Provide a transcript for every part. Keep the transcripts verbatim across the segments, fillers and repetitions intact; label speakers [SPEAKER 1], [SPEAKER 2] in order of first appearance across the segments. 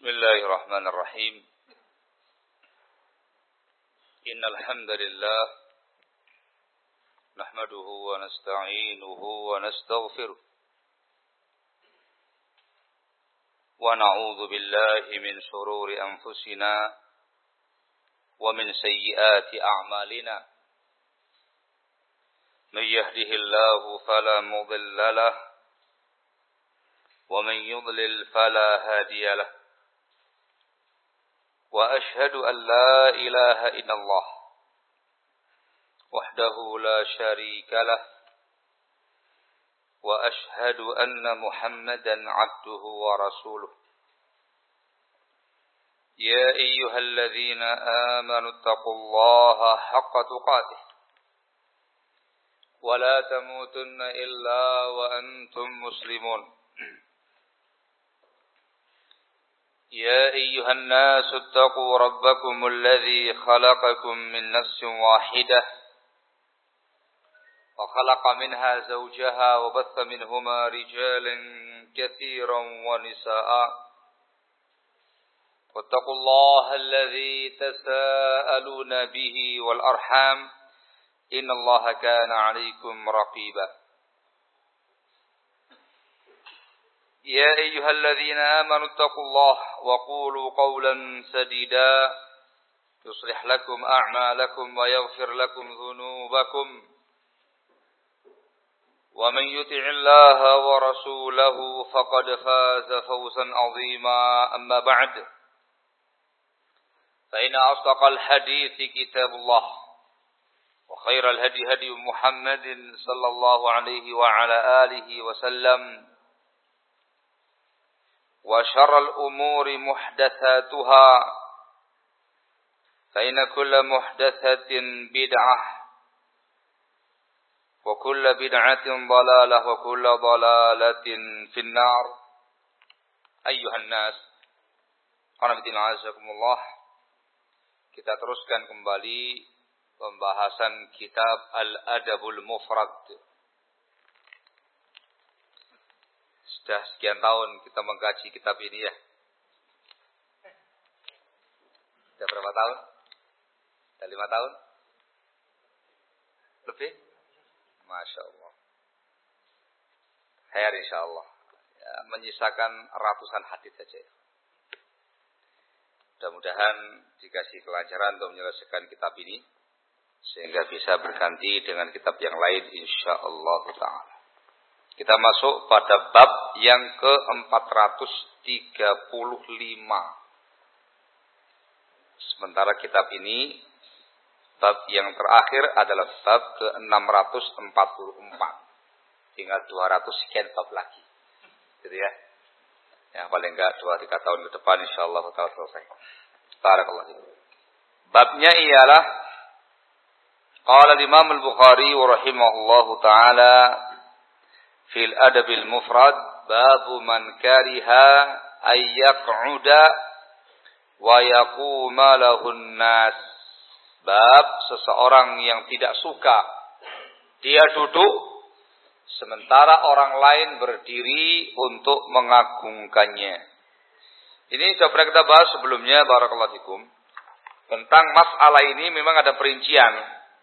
[SPEAKER 1] بسم الله الرحمن الرحيم إن الحمد لله نحمده ونستعينه ونستغفره ونعوذ بالله من شرور أنفسنا ومن سيئات أعمالنا من يهده الله فلا مضل له ومن يضلل فلا هادي له وأشهد أن لا إله إلا الله وحده لا شريك له وأشهد أن محمدا عبده ورسوله يا أيها الذين آمنوا اتقوا الله حق تقاته ولا تموتن إلا وأنتم مسلمون يا أيها الناس اتقوا ربكم الذي خلقكم من نفس واحدة وخلق منها زوجها وبث منهما رجالا كثيرا ونساء واتقوا الله الذي تساءلون به والأرحام إن الله كان عليكم رقيبا يا أيها الذين آمنوا اتقوا الله وقولوا قولا سديدا يصلح لكم أعمالكم ويغفر لكم ذنوبكم ومن يطع الله ورسوله فقد فاز فوزا عظيما أما بعد فإن أصدق الحديث كتاب الله وخير الهدي هدي محمد صلى الله عليه وعلى آله وسلم وشر الأمور محدثاتها فإن كل محدثة بدعة وكل بدعة ضلالة وكل ضلالة في النار أيها الناس Alhamdulillah. Kita teruskan kembali pembahasan kitab Al-Adabul Mufrad. Sudah sekian tahun kita mengkaji kitab ini ya. Sudah berapa tahun? Sudah lima tahun? Lebih? Masya Allah. Khair insya Allah. Ya, menyisakan ratusan hadis saja. Mudah-mudahan dikasih kelancaran untuk menyelesaikan kitab ini. Sehingga bisa berganti dengan kitab yang lain insya Allah ta'ala. Kita masuk pada bab yang ke empat ratus tiga puluh lima. Sementara kitab ini, bab yang terakhir adalah bab ke enam ratus empat puluh empat. Tinggal dua ratus sekian bab lagi. Gitu ya. Ya paling enggak dua tiga tahun ke depan insyaallah bakal selesai. Barakallahu fiik. Babnya ialah qala Imam Al-Bukhari rahimahullahu taala fil adabil mufrad babu man kariha ay yaq'uda wa yaquma lahun nas. Bab seseorang yang tidak suka dia duduk sementara orang lain berdiri untuk mengagungkannya. Ini sudah pernah kita bahas sebelumnya barakallahu fikum. Tentang masalah ini memang ada perincian.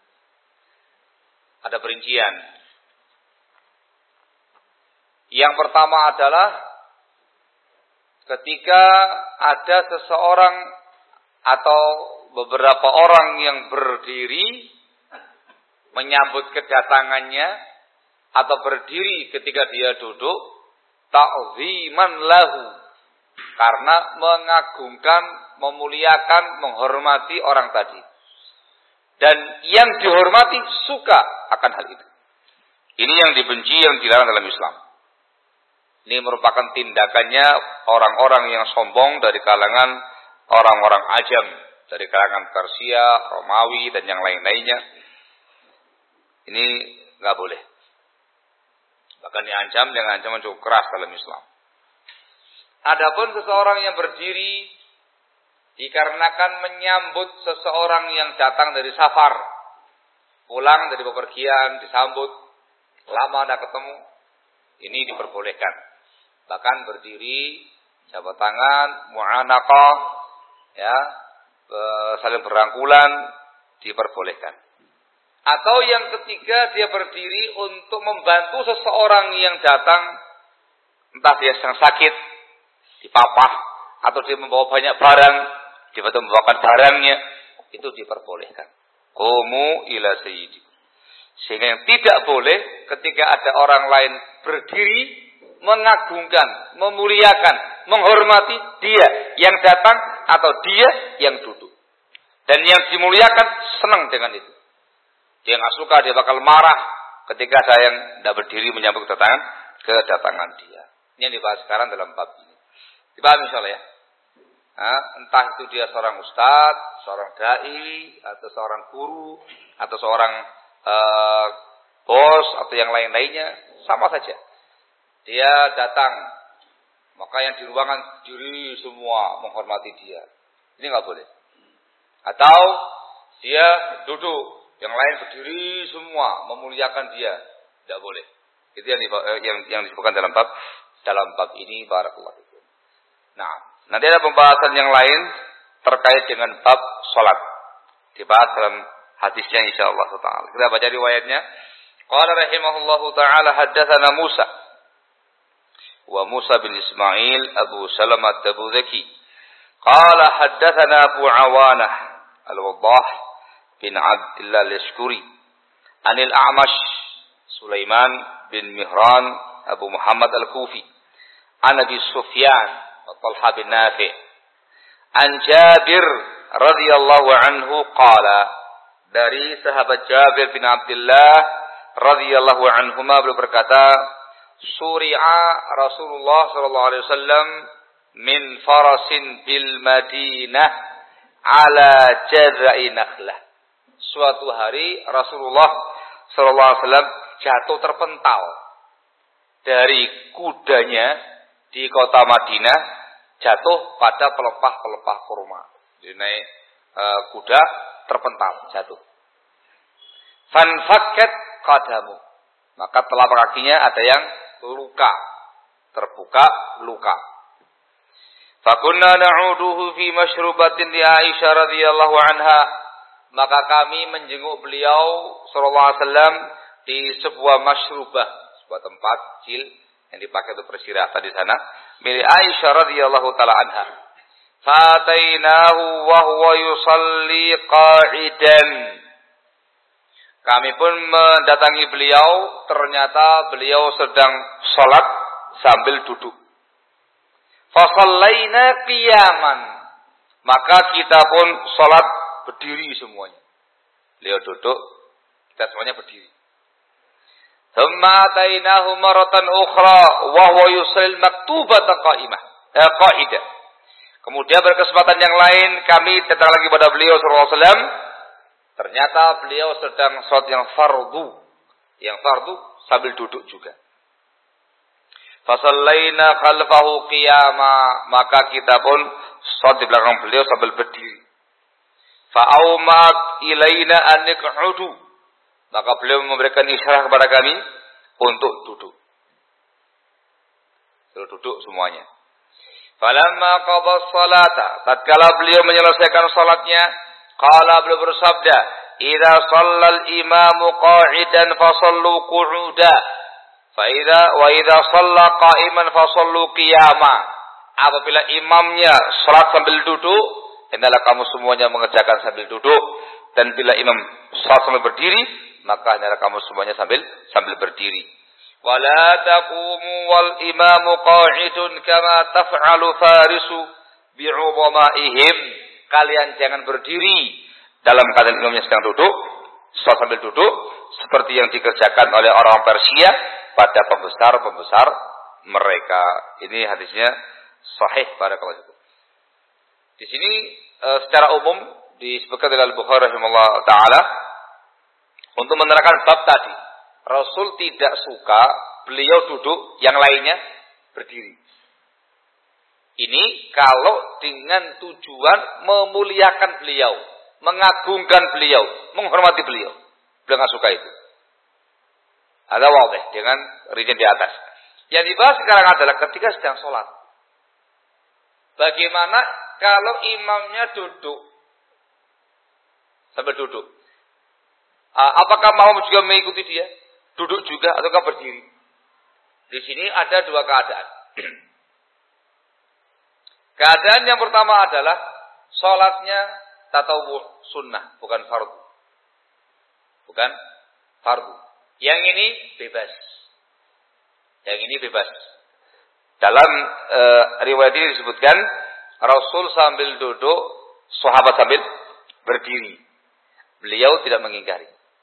[SPEAKER 1] Ada perincian. Yang pertama adalah ketika ada seseorang atau beberapa orang yang berdiri menyambut kedatangannya atau berdiri ketika dia duduk ta'ziman lahu karena mengagungkan, memuliakan, menghormati orang tadi. Dan yang dihormati suka akan hal itu. Ini yang dibenci, yang dilarang dalam Islam. Ini merupakan tindakannya orang-orang yang sombong dari kalangan orang-orang ajam. Dari kalangan Persia, Romawi, dan yang lain-lainnya. Ini nggak boleh. Bahkan diancam dengan ancaman cukup keras dalam Islam. Adapun seseorang yang berdiri dikarenakan menyambut seseorang yang datang dari safar. Pulang dari bepergian, disambut. Lama tidak ketemu. Ini diperbolehkan. Bahkan berdiri jabat tangan, mu'anaqah, ya, saling berangkulan diperbolehkan. Atau yang ketiga, dia berdiri untuk membantu seseorang yang datang, entah dia sedang sakit, dipapah, atau dia membawa banyak barang, dia bantu membawakan barangnya, itu diperbolehkan. Qumu ila sayyidikum. Sehingga yang tidak boleh ketika ada orang lain berdiri, mengagungkan, memuliakan, menghormati dia yang datang atau dia yang duduk. Dan yang dimuliakan senang dengan itu. Dia nggak suka, dia bakal marah ketika ada yang tidak berdiri menyambut kedatangan kedatangan dia. Ini yang dibahas sekarang dalam bab ini. Dipahami insyaallah ya. Nah, entah itu dia seorang ustadz, seorang dai, atau seorang guru, atau seorang uh, bos, atau yang lain-lainnya, sama saja. Dia datang, maka yang di ruangan diri semua menghormati dia. Ini nggak boleh. Atau dia duduk, yang lain berdiri semua memuliakan dia, tidak boleh. Itu yang yang, yang disebutkan dalam bab dalam bab ini. Barakallahu fikum. Nah, nanti ada pembahasan yang lain terkait dengan bab salat. Dibahas dalam hadisnya insyaallah taala. Kita baca riwayatnya. Qala rahimahullahu taala haddatsana Musa wa Musa bin Ismail Abu Salamah Tabuzaki. Qala haddatsana Abu Awanah Al-Waddah bin Abdullah Al-Yashkuri. Anil A'mash Sulaiman bin Mihran Abu Muhammad Al-Kufi. An Abi Sufyan Talha bin Nafi' an Jabir radhiyallahu anhu qala, dari sahabat Jabir bin Abdullah radhiyallahu anhuma beliau berkata, suri'a Rasulullah sallallahu alaihi wasallam min farasin bil Madinah ala jazai nakhlah. Suatu hari Rasulullah sallallahu alaihi wasallam jatuh terpental dari kudanya di kota Madinah, jatuh pada pelepah-pelepah kurma. Jadi naik e, kuda terpental, jatuh. Fanfakkat qadamu. Maka telapak kakinya ada yang luka, terbuka luka. Fakunna na'uduhu fi masyrubatin li Aisyah radhiyallahu anha. Maka kami menjenguk beliau sallallahu alaihi wasallam di sebuah masyrubah, sebuah tempat kecil yang dipakai untuk bersirahatan di sana, milik Aisyah radhiyallahu taala anha. Fatainahu wa huwa yusalli qa'idan. Kami pun mendatangi beliau, ternyata beliau sedang salat sambil duduk. Fa shallaina qiyaman. Maka kita pun salat berdiri semuanya. Beliau duduk, kita semuanya berdiri. Thumma atainahu maratan ukhra wa huwa yusalli maktubata qa'imah. Eh, qa'idah. Kemudian berkesempatan yang lain kami datang lagi pada beliau sallallahu alaihi wasallam. Ternyata beliau sedang salat yang fardu. Yang fardu sambil duduk juga. Fasallaina khalfahu qiyama, maka kita pun salat di belakang beliau sambil berdiri. Fa'aumat ilaina an niq'udu, maka beliau memberikan isyarat kepada kami untuk duduk. Suruh duduk semuanya. Falamma qada salata, tatkala beliau menyelesaikan salatnya, qala, beliau bersabda, idza shallal imamu qa'idan fasallu qu'uda, fa idza wa idza shalla qa'iman fasallu qiyama. Apabila imamnya salat sambil duduk, hendaklah kamu semuanya mengerjakan sambil duduk, dan bila imam salat sambil berdiri, maka hendaklah kamu semuanya sambil sambil berdiri. Wala taqumu wal imamu qa'idun kama taf'alu farisu bi'udhamaihim. Kalian jangan berdiri dalam keadaan imamnya sedang duduk, salat sambil duduk, seperti yang dikerjakan oleh orang Persia pada pembesar-pembesar mereka. Ini hadisnya sahih barakallahu fikum. Di sini e, secara umum disebutkan oleh Al-Bukhari rahimahullah taala untuk menerangkan bab tadi. Rasul tidak suka beliau duduk, yang lainnya berdiri. Ini kalau dengan tujuan memuliakan beliau, mengagungkan beliau, menghormati beliau. Beliau nggak suka itu. Ada wadih dengan rincian di atas. Yang dibahas sekarang adalah ketika sedang sholat. Bagaimana kalau imamnya duduk? Sambil duduk. Apakah makmum juga mengikuti dia? Duduk juga ataukah berdiri? Di sini ada dua keadaan. Keadaan yang pertama adalah sholatnya tatawwu, sunnah, bukan fardu. Bukan fardu. Yang ini bebas. Yang ini bebas. Dalam e, riwayat ini disebutkan Rasul sambil duduk, sahabat sambil berdiri. Beliau tidak mengingkari.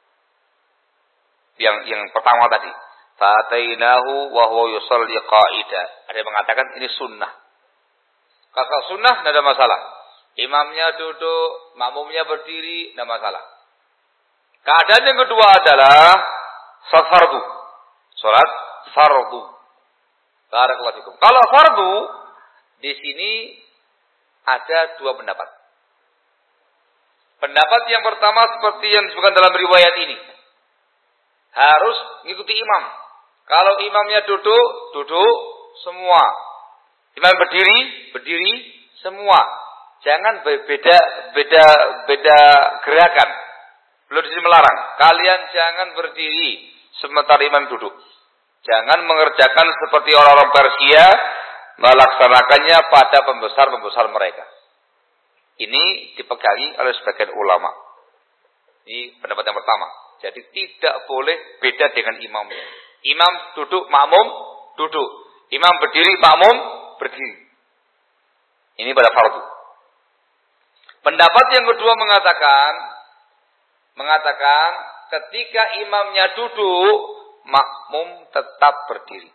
[SPEAKER 1] Yang yang pertama tadi, fatainahu wa huwa yusalli qa'ida. Ada yang mengatakan ini sunnah. Kalau sunnah tidak ada masalah. Imamnya duduk, makmumnya berdiri, tidak masalah. Keadaan yang kedua adalah salat fardu. Salat fardu. Barakallahu fikum. Kalau fardu di sini ada dua pendapat. Pendapat yang pertama seperti yang disebutkan dalam riwayat ini. Harus mengikuti imam. Kalau imamnya duduk, duduk semua. Imam berdiri, berdiri semua. Jangan beda beda beda gerakan. Belum di sini melarang. Kalian jangan berdiri sementara imam duduk. Jangan mengerjakan seperti orang-orang Persia melaksanakannya pada pembesar-pembesar mereka. Ini dipegangi oleh sebagian ulama. Ini pendapat yang pertama. Jadi tidak boleh beda dengan imamnya. Imam duduk, makmum duduk. Imam berdiri, makmum berdiri. Ini pada fardu. Pendapat yang kedua mengatakan, mengatakan ketika imamnya duduk, makmum tetap berdiri.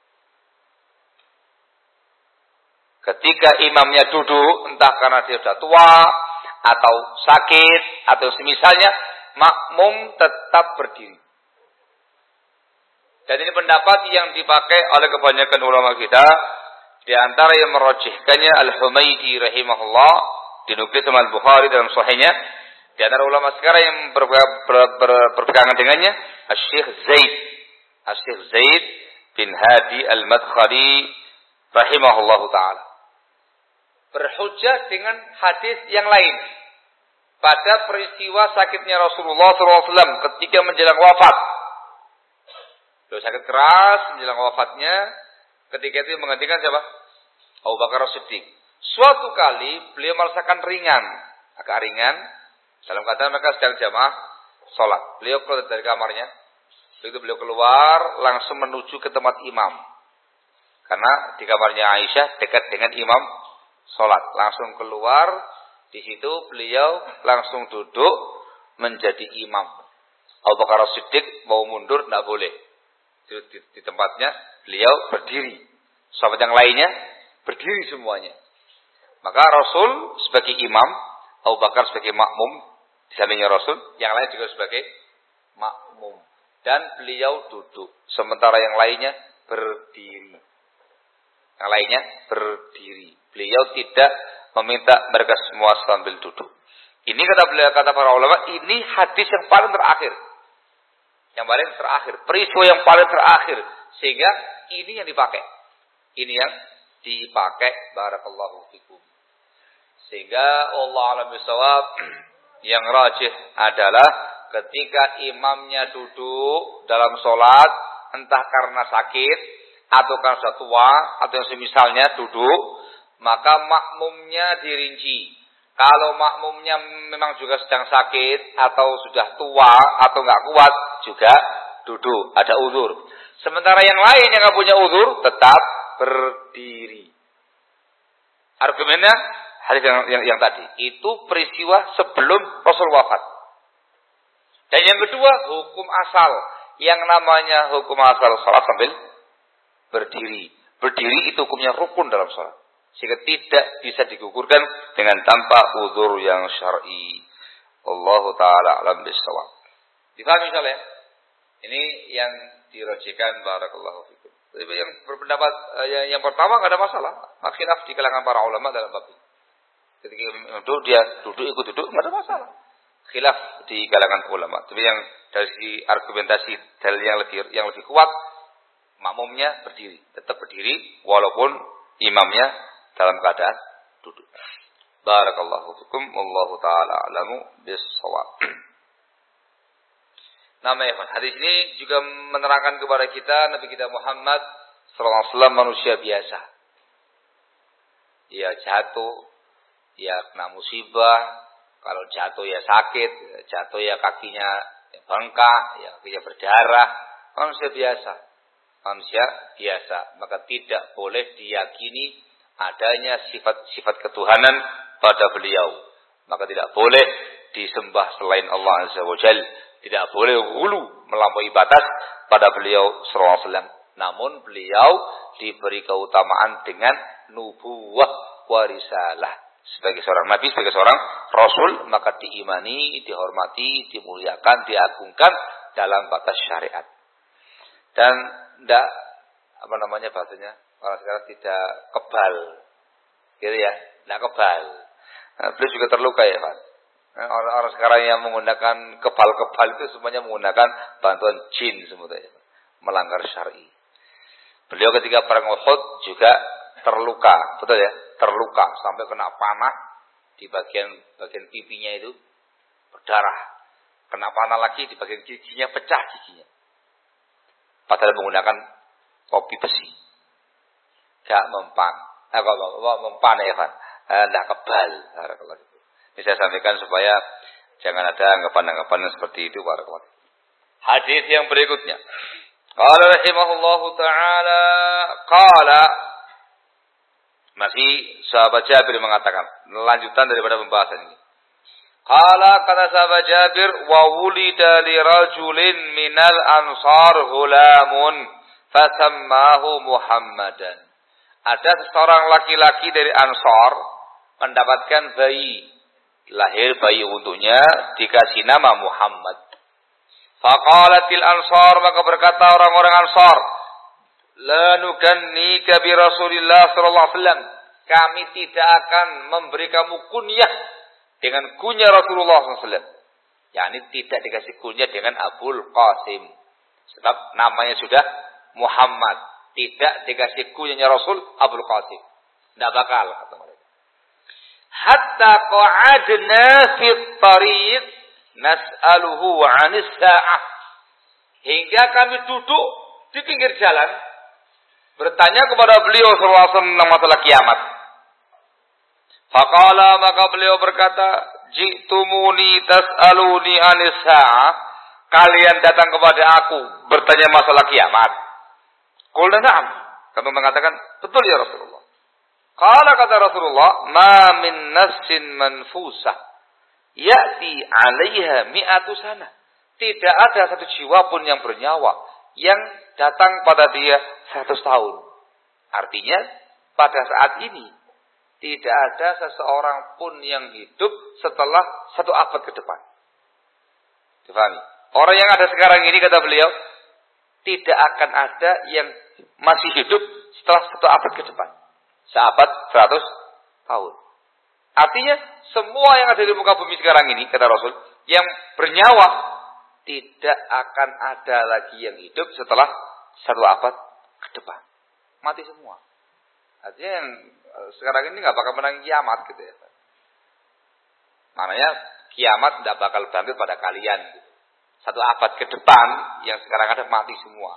[SPEAKER 1] Ketika imamnya duduk, entah karena dia sudah tua, atau sakit, atau semisalnya, makmum tetap berdiri. Dan ini pendapat yang dipakai oleh kebanyakan ulama kita. Di antara yang merojihkannya Al-Humaydi rahimahullah, dinukil sama Al-Bukhari dalam sahihnya. Di antara ulama sekarang yang ber, ber, ber, berpegangan dengannya, Asy-Syaikh Zaid. Asy-Syaikh Zaid bin Hadi Al-Madkhali rahimahullahu ta'ala. Berhujjah dengan hadis yang lain. Pada peristiwa sakitnya Rasulullah shallallahu alaihi wasallam ketika menjelang wafat. Beliau sakit keras menjelang wafatnya. Ketika itu menggantikan siapa? Abu Bakar As-Siddiq. Suatu kali beliau merasakan ringan. Agak ringan. Dalam keadaan mereka sedang jamaah sholat. Beliau keluar dari kamarnya. Begitu beliau keluar langsung menuju ke tempat imam. Karena di kamarnya Aisyah dekat dengan imam sholat. Langsung keluar. Di situ beliau langsung duduk menjadi imam. Abu Bakar As-Siddiq mau mundur tidak boleh. Di, di, di tempatnya beliau berdiri. Sahabat yang lainnya berdiri semuanya. Maka Rasul sebagai imam, Abu Bakar sebagai makmum di sampingnya Rasul, yang lain juga sebagai makmum. Dan beliau duduk, sementara yang lainnya berdiri. Yang lainnya berdiri. Beliau tidak meminta mereka semua sambil duduk. Ini kata beliau, kata para ulama, ini hadis yang paling terakhir. Yang paling terakhir, peristiwa yang paling terakhir, sehingga ini yang dipakai. Ini yang dipakai. Barakallahu fikum. Sehingga Allah a'lam bishawab, yang rajih adalah ketika imamnya duduk dalam sholat, entah karena sakit atau karena sudah tua atau yang semisalnya duduk, maka makmumnya dirinci. Kalau makmumnya memang juga sedang sakit atau sudah tua atau nggak kuat, juga duduk, ada uzur. Sementara yang lain yang nggak punya uzur tetap berdiri. Argumennya hadis yang, yang, yang tadi itu peristiwa sebelum Rasul wafat. Dan yang kedua hukum asal, yang namanya hukum asal salat sambil berdiri. Berdiri itu hukumnya rukun dalam salat. Sehingga tidak bisa digugurkan dengan tanpa uzur yang syar'i. Allahu ta'ala alam bisawab. Difahami misalnya? Ini yang dirojihkan barakallahu fikum. Yang berpendapat yang, yang pertama enggak ada masalah. Khilaf di kalangan para ulama dalam bab ini. Ketika duduk dia duduk ikut duduk enggak ada masalah. Khilaf di kalangan ulama. Tapi yang dari argumentasi dalil yang lebih yang lebih kuat, makmumnya berdiri, tetap berdiri walaupun imamnya dalam keadaan duduk. Barakallahu fikum, wallahu taala a'lamu bis-shawab. Nama ya, hadis ini juga menerangkan kepada kita Nabi kita Muhammad sallallahu alaihi wasallam manusia biasa. Ya jatuh, ya kena musibah, kalau jatuh ya sakit, jatuh ya kakinya bengkak, ya kakinya berdarah, manusia biasa. Manusia biasa, maka tidak boleh diyakini adanya sifat-sifat ketuhanan pada beliau. Maka tidak boleh disembah selain Allah Azza wa Jalla. Tidak boleh ghulu melampaui batas pada beliau sallallahu alaihi wasallam. Namun beliau diberi keutamaan dengan nubuwah wa risalah. Sebagai seorang nabi, sebagai seorang rasul, maka diimani, dihormati, dimuliakan, diagungkan dalam batas syariat. Dan tidak, apa namanya bahasanya, orang sekarang tidak kebal. Gitu ya, tidak kebal. Nah, beliau juga terluka ya Pak. Orang-orang sekarang yang menggunakan kebal-kebal itu semuanya menggunakan bantuan jin semuanya, melanggar syar'i. Beliau ketika perang Uhud juga terluka, betul ya, terluka sampai kena panah di bagian bagian pipinya itu berdarah, kena panah lagi di bagian giginya pecah giginya. Padahal menggunakan topi besi, gak mempan, eh kok mempan ya kan, tidak kebal. Ini saya sampaikan supaya jangan ada anggapan-anggapan seperti itu para kawan. Hadis yang berikutnya. Qala rahimahullahu taala qala, masih sahabat Jabir mengatakan, lanjutan daripada pembahasan ini. Qala kata sahabat Jabir, wa wulida li rajulin minal ansar ghulamun fasammahu Muhammadan. Ada seorang laki-laki dari Ansar mendapatkan bayi. Lahir bayi untuknya, dikasih nama Muhammad. Faqalatil ansar, maka berkata orang-orang Ansar, la nukannika bi Rasulillah sallallahu alaihi wasallam, kami tidak akan memberi kamu kunyah dengan kunyah Rasulullah sallallahu alaihi wasallam. yakni tidak dikasih kunyah dengan Abul Qasim, sebab namanya sudah Muhammad, tidak dikasih kunyahnya Rasul Abul Qasim, tidak bakal kata mereka. Hatta qa'adna fi tariq nas'aluhu 'anis sa'ah, hingga kami duduk di pinggir jalan bertanya kepada beliau sallallahu alaihi wasallam tentang masalah kiamat. Faqala, maka beliau berkata, ji'tumuni tas'aluni 'anis sa'ah, kalian datang kepada aku bertanya masalah kiamat. Qulna na'am, kami mengatakan betul ya Rasulullah. Qala, kata Rasulullah, ma min nafsin manfusah ya'ti 'alaiha mi'atu sana. Tidak ada satu jiwa pun yang bernyawa yang datang pada dia seratus tahun. Artinya pada saat ini tidak ada seseorang pun yang hidup setelah satu abad ke depan. Difahami? Orang yang ada sekarang ini, kata beliau, tidak akan ada yang masih hidup setelah satu abad ke depan. Seabad seratus tahun. Artinya semua yang ada di muka bumi sekarang ini, kata Rasul, yang bernyawa tidak akan ada lagi yang hidup setelah satu abad ke depan. Mati semua. Artinya yang sekarang ini nggak bakal menang kiamat gitu ya. Maknanya kiamat tidak bakal bangkit pada kalian. Gitu. Satu abad ke depan yang sekarang ada mati semua.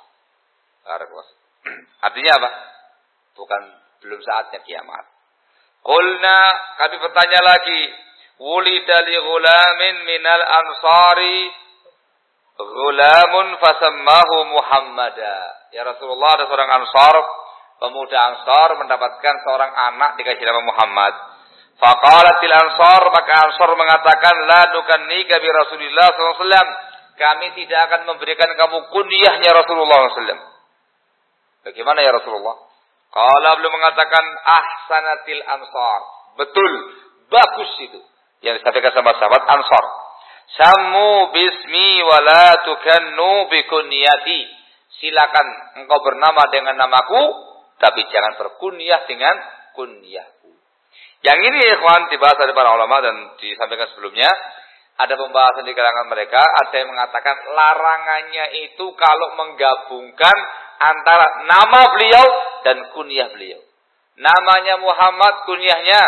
[SPEAKER 1] Artinya apa? Bukan, belum saatnya kiamat. Qulna, kami bertanya lagi, wulida li ghulamin minal ansari ghulamun fasammahu Muhammada. Ya Rasulullah, ada seorang Ansar, pemuda Ansar mendapatkan seorang anak dikasih nama Muhammad. Faqalatil Ansar, maka Ansar mengatakan, la nukannika bi Rasulillah sallallahu alaihi wasallam, kami tidak akan memberikan kamu kunyahnya Rasulullah sallallahu alaihi wasallam. Bagaimana ya Rasulullah? Qala, beliau mengatakan, ahsanatil Ansar. Betul, bagus itu yang disampaikan sama sahabat Ansar. Sammu bismi wa la tukannu bi kunyati. Silakan engkau bernama dengan namaku, tapi jangan berkunyah dengan kunyahku. Yang ini ikhwan dibahas oleh para ulama dan disampaikan sebelumnya. Ada pembahasan di kalangan mereka, ada yang mengatakan larangannya itu kalau menggabungkan antara nama beliau dan kunyah beliau. Namanya Muhammad, kunyahnya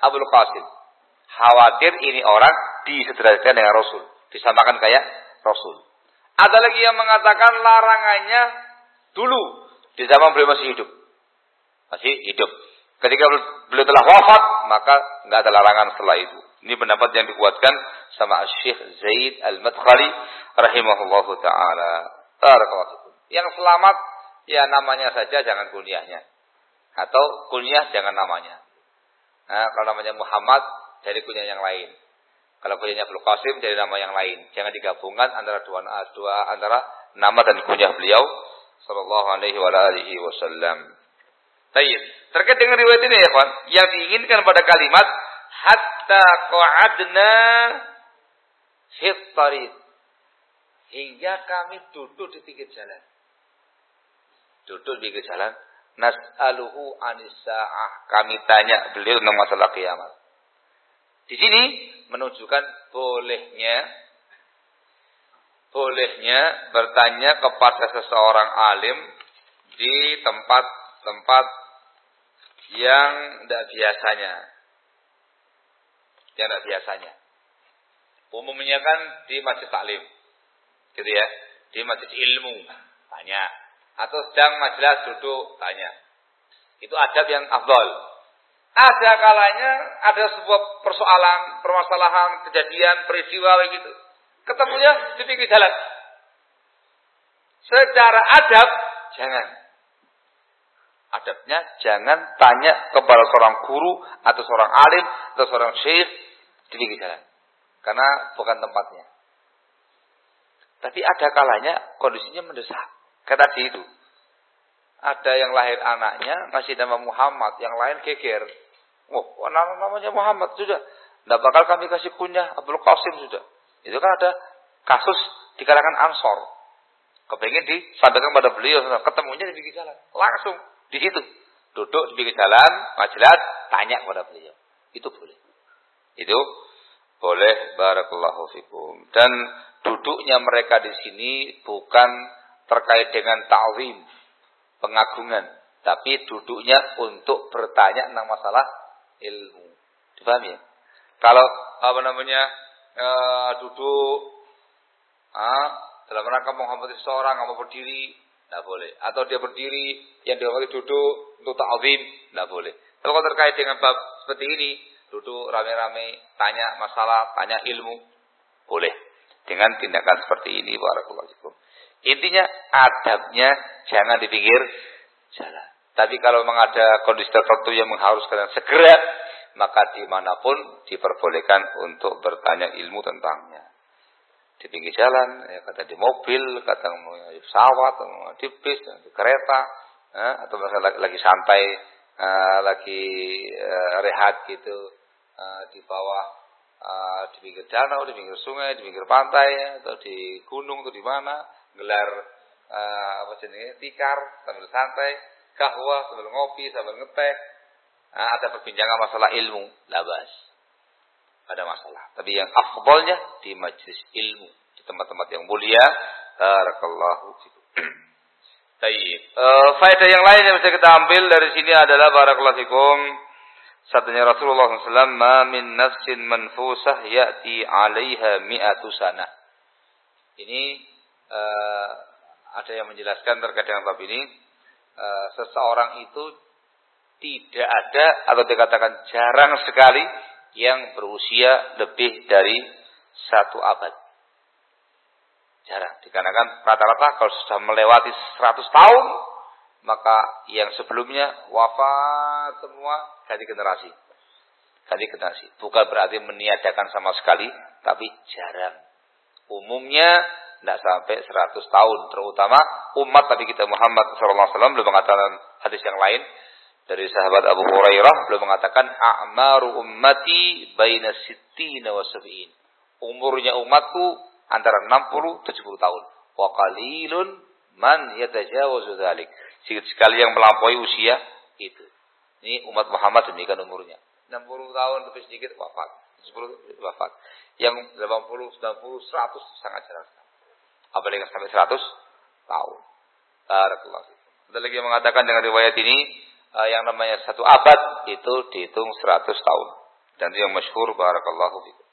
[SPEAKER 1] Abul Qasim. Khawatir ini orang disederajatkan dengan Rasul, disamakan kayak Rasul. Ada lagi yang mengatakan larangannya dulu di zaman beliau masih hidup. Masih hidup. Ketika beliau telah wafat, maka enggak ada larangan setelah itu. Ini pendapat yang dikuatkan sama Syekh Zaid Al-Madkhali rahimahullahu taala. Barakallahu. Yang selamat ya namanya saja, jangan kunyahnya. Atau kunyah jangan namanya. Nah, kalau namanya Muhammad dari kunyah yang lain. Kalau kunyahnya Abdul Qasim dari nama yang lain. Jangan digabungkan antara dua, dua antara nama dan kunyah beliau sallallahu alaihi wa alihi wasallam. Baik. Terkait dengan riwayat ini ya, kawan, yang diinginkan pada kalimat hatta qa'adna fit tariq, hingga kami duduk di pinggir jalan. Duduk di pinggir jalan, nas'aluhu anis sa'ah, kami tanya beliau tentang masalah kiamat. Di sini menunjukkan bolehnya bolehnya bertanya kepada seseorang alim di tempat-tempat yang tidak biasanya. Yang tidak biasanya. Umumnya kan di masjid taklim. Gitu ya. Di masjid ilmu. Tanya. Atau sedang majelis duduk. Tanya. Itu adab yang afdal. Ada kalanya ada sebuah persoalan, permasalahan, kejadian, peristiwa begitu. Ketemunya di pinggir jalan. Secara adab, jangan. Adabnya jangan tanya kepada seorang guru atau seorang alim atau seorang syekh di pinggir jalan. Karena bukan tempatnya. Tapi ada kalanya kondisinya mendesak. Kayak tadi itu. Ada yang lahir anaknya masih nama Muhammad, yang lain geger. Oh, namanya Muhammad sudah. Tidak bakal kami kasih kunyah Abdul Qasim sudah. Itu kan ada kasus di kalangan Ansor. Kepengen disampaikan pada beliau, ketemunya di pinggir jalan. Langsung di situ. Duduk di pinggir jalan, majelis, tanya kepada beliau. Itu boleh. Itu boleh, barakallahu fikum. Dan duduknya mereka di sini bukan terkait dengan ta'zim, pengagungan, tapi duduknya untuk bertanya tentang masalah ilmu. Dipahami ya? Kalau apa namanya e, duduk ah, dalam rangka menghormati seorang, mau berdiri, tidak boleh. Atau dia berdiri, yang dihormati duduk untuk ta'zim, tidak boleh. Tapi kalau terkait dengan bab seperti ini, duduk rame-rame, tanya masalah, tanya ilmu, boleh. Dengan tindakan seperti ini, barakallahu fikum. Intinya adabnya jangan di pinggir jalan. Tapi kalau memang ada kondisi tertentu yang mengharuskan segera, maka dimanapun diperbolehkan untuk bertanya ilmu tentangnya. Di pinggir jalan, ya, kata di mobil, kata di pesawat, di bis, di kereta, eh, atau misalnya lagi santai, eh, lagi eh, rehat gitu, eh, di bawah, eh, di pinggir danau, di pinggir sungai, di pinggir pantai, atau di gunung, atau di mana, gelar eh, apa jenisnya, tikar sambil santai. Kahwa sambil ngopi, sambil ngeteh. Nah, ada perbincangan masalah ilmu, labas. Ada masalah. Tapi yang afdalnya di majlis ilmu, di tempat-tempat yang mulia. Barakallahu fikum. Baik. Uh, faedah yang lain yang bisa kita ambil dari sini adalah barakallahu fikum. Sabdanya Rasulullah sallallahu alaihi wasallam, "Ma min nafsin manfusah ya'ti 'alaiha mi'atu sanah." Ini uh, ada yang menjelaskan terkait dengan bab ini. Uh, seseorang itu tidak ada atau dikatakan jarang sekali yang berusia lebih dari satu abad. Jarang. Dikarenakan rata-rata kalau sudah melewati seratus tahun, maka yang sebelumnya wafat semua, ganti generasi. Ganti generasi. Bukan berarti meniadakan sama sekali, tapi jarang. Umumnya tidak sampai seratus tahun, terutama umat Nabi kita Muhammad shallallahu alaihi wasallam. Beliau mengatakan hadis yang lain dari sahabat Abu Hurairah, beliau mengatakan a'maru ummati baina sittina wa sab'in. Umurnya umatku antara enam puluh tujuh puluh tahun. Wa qalilun man yatajawazu dzalik. Sedikit sekali yang melampaui usia itu. Ini umat Muhammad demikian umurnya. enam puluh tahun lebih sedikit wafat. sepuluh wafat. Yang delapan puluh, sembilan puluh, seratus sangat jarang. Apalagi sampai seratus tahun. Barakallahu fikum. Ada lagi yang mengatakan dengan riwayat ini, uh, yang namanya satu abad itu dihitung seratus tahun. Dan itu yang masyhur barakallahu fikum.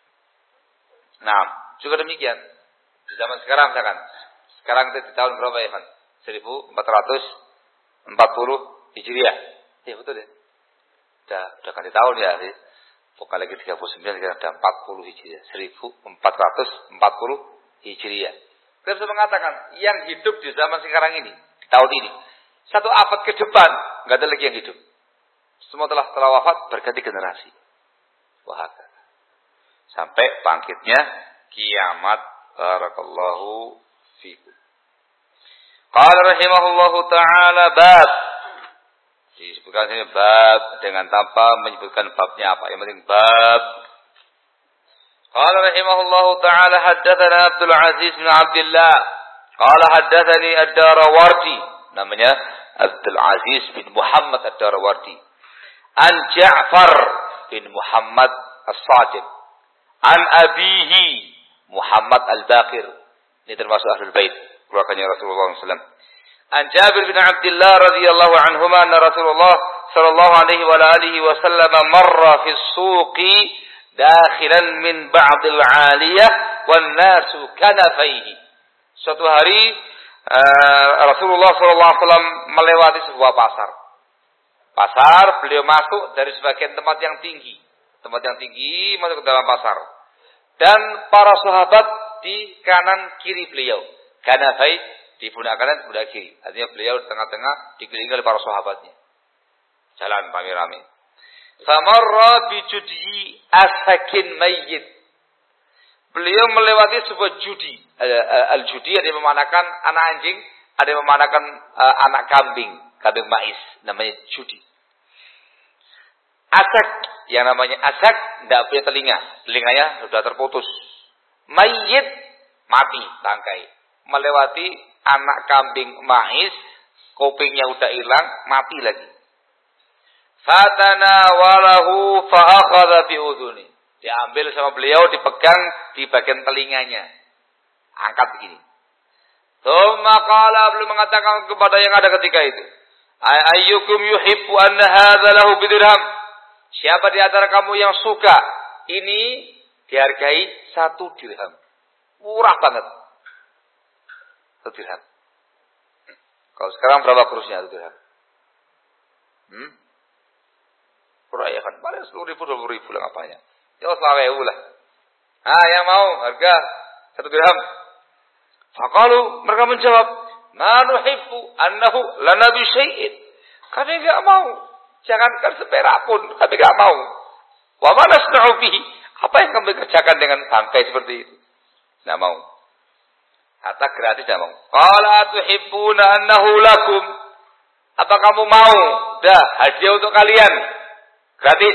[SPEAKER 1] Nah, juga demikian di zaman sekarang misalkan. Sekarang kita di tahun berapa ya, Van? seribu empat ratus empat puluh Hijriah. Ya betul ya. Udah udah ganti tahun ya sih. Bukan lagi tiga puluh sembilan, sekarang ada empat puluh Hijriah. seribu empat ratus empat puluh Hijriah. Kita bisa mengatakan yang hidup di zaman sekarang ini, di tahun ini, satu abad ke depan enggak ada lagi yang hidup. Semua telah telah wafat, berganti generasi. Wah, sampai bangkitnya kiamat. Barakallahu fikum. Qala rahimahullahu ta'ala bab. Disebutkan sini bab dengan tanpa menyebutkan babnya apa. Yang penting bab. Qala rahimahullahu ta'ala haddatsana Abdul Aziz bin Abdullah. Qala haddatsani Ad-Darawardi. Namanya Abdul Aziz bin Muhammad Ad-Darawardi. An Ja'far bin Muhammad As-Sadiq. An abihi Muhammad Al-Baqir. Ini termasuk Ahlul Bait, keluarganya Rasulullah sallallahu alaihi wasallam. An Jabir bin Abdullah radhiyallahu anhuma anna Rasulullah sallallahu alaihi wa alihi wasallam marra fi as-suqi dakhilan min ba'd al-'aliyah wan nasu kanafaihi. Suatu hari uh, Rasulullah sallallahu alaihi wasallam melewati sebuah pasar. Pasar, beliau masuk dari sebagian tempat yang tinggi. Tempat yang tinggi masuk ke dalam pasar. Dan para sahabat di kanan kiri beliau. Kanafai di pundak kanan, pundak kiri. Artinya beliau di tengah-tengah dikelilingi oleh para sahabatnya. Jalan rame-rame. Famarra bijudi asakin mayyit. Beliau melewati sebuah judi. Al-judi ada yang memanakan anak anjing, ada yang memanakan uh, anak kambing, kambing mais, namanya judi. Asak, yang namanya asak tidak punya telinga, telinganya sudah terputus. Mayyit, mati, bangkai. Melewati anak kambing mais, kupingnya udah hilang, mati lagi. Fatana walahu fa'akhadha bi udhuni. Diambil sama beliau, dipegang di bagian telinganya. Angkat begini. Tsumma qala, beliau mengatakan kepada yang ada ketika itu, ayyukum yuhibbu anna hadza lahu bidirham. Siapa di antara kamu yang suka ini dihargai satu dirham? Murah banget. Satu dirham. Kalau sekarang berapa kurusnya satu dirham? Hmm? Murah ya kan? Paling sepuluh ribu, dua puluh ribu lah apanya. Ya selawewu lah. Ah, yang mau harga satu dirham. Faqalu, mereka menjawab, ma nuhibbu annahu lana bi syai'in. Kami enggak mau. Jangankan seperak pun, kami enggak mau. Wa ma nasna'u bihi. Apa yang kami kerjakan dengan bangkai seperti itu? Enggak mau. Kata gratis enggak mau. Qala tuhibbuna annahu lakum. Apa kamu mau? Dah, hadiah untuk kalian. Gratis.